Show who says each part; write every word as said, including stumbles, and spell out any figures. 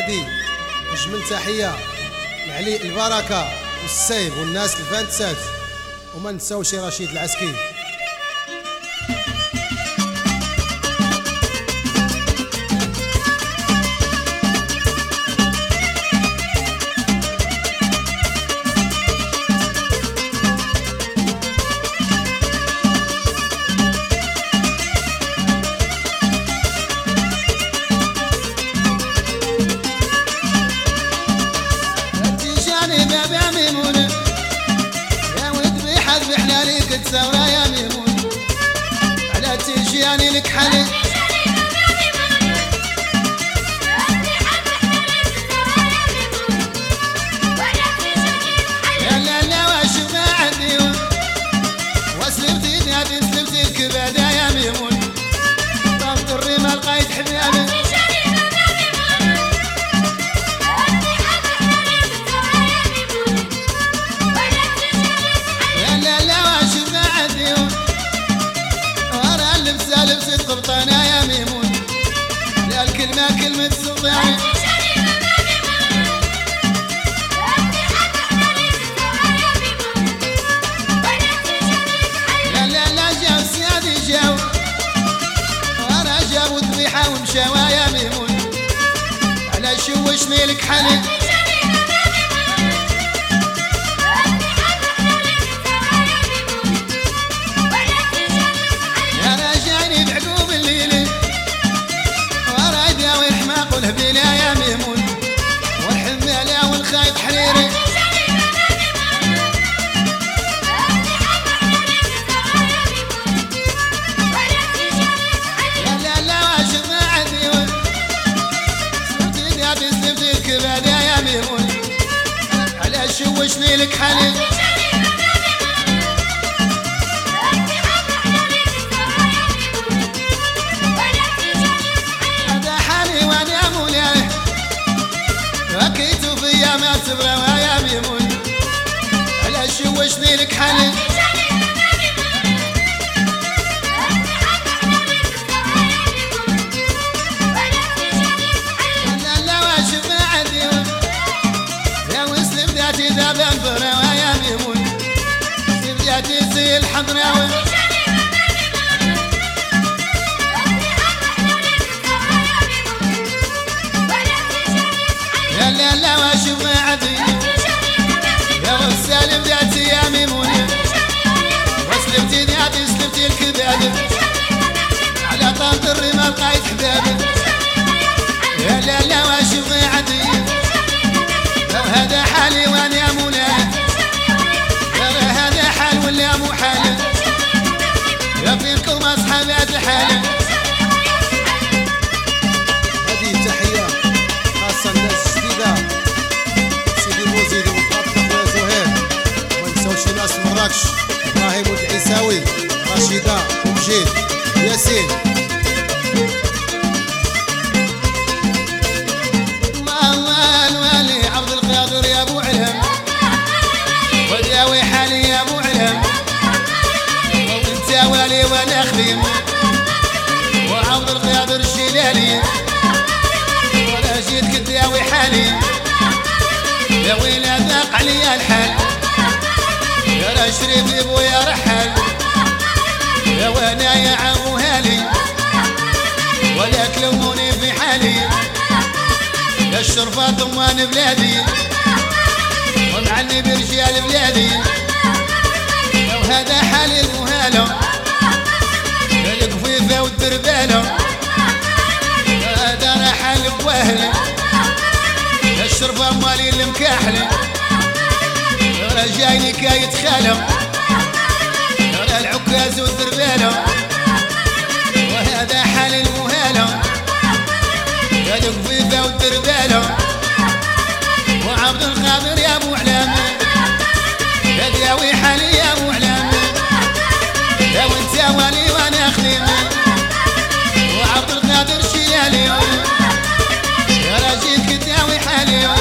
Speaker 1: وهذه أجمل تحية لعلي البركة والسيب والناس الفانتسات، وما نساوش رشيد العسكي.
Speaker 2: تساوى يا ميمون على تجياني لك حلي يا لا لا واش ما عندي وسلمتي دابي سلمتي الكبادة يا ميمون طفت الرمال قايد حبابي لبست قبطانة يا ميمون لا الكلمة كلمة سلطان لا لا لا جاو سيادي جاو ورا جابوا ذبيحة ومشاوى يا ميمون على شوشني لك حلي والهبيلة يا ميمون والحمالة والخايط حريري لا لا لا واش ما عندي سلمتي دابي سلمتي الكبادة يا ميمون على شوشني لك حلي ما تبغى يا ميمون على شوشني لك حلي لا لا واش ما عندي يا وسلم ذاتي ذابا مبراوى يا ميمون سيب ذاتي زي الحضراوي لا لا لا واش ما عندي يا وسالم ذاتي يا ميمونة وسلمتي ذاتي سلمتي الكبادة على طنط الرمال قايد حبابي يا لا لا واش ما عندي هذا حالي وانا مولاه ترى هذا حال ولا مو حال يا فيكم اصحابات الحالة.
Speaker 1: هذه تحية خاصة الناس سيدي بوزيدي وفاطمة خويا زهير، وما نساوش ناس مراكش ابراهيم والعيساوي رشيدة ومجيد ياسين.
Speaker 2: الله الوالي عبد القادر يا ابو علم وداوي حالي يا ابو علم وانت والي وانا خديم وعبد القادر الشلالي ولا جيت كداوي حالي يا ويلي ذاق عليا الحال يا لا شريف لي بويا رحال يا وانا يا عمو هالي ولا تلوموني في حالي يا الشرفة ضمان بلادي ومعني برجال بلادي وهذا حالي المهالة يا القفيفة والدربالة هذا رحال بواهلي يا الشرفة مالي المكاحلة يا جايني كايت خالم يا العكاز والدربالة وهذا حال المهالة يا القفيفة والدربالة وعبد القادر يا ابو علام يا داوي حالي يا ابو علام يا وانت والي وانا خديم وعبد القادر شلالي يا راجل كداوي حالي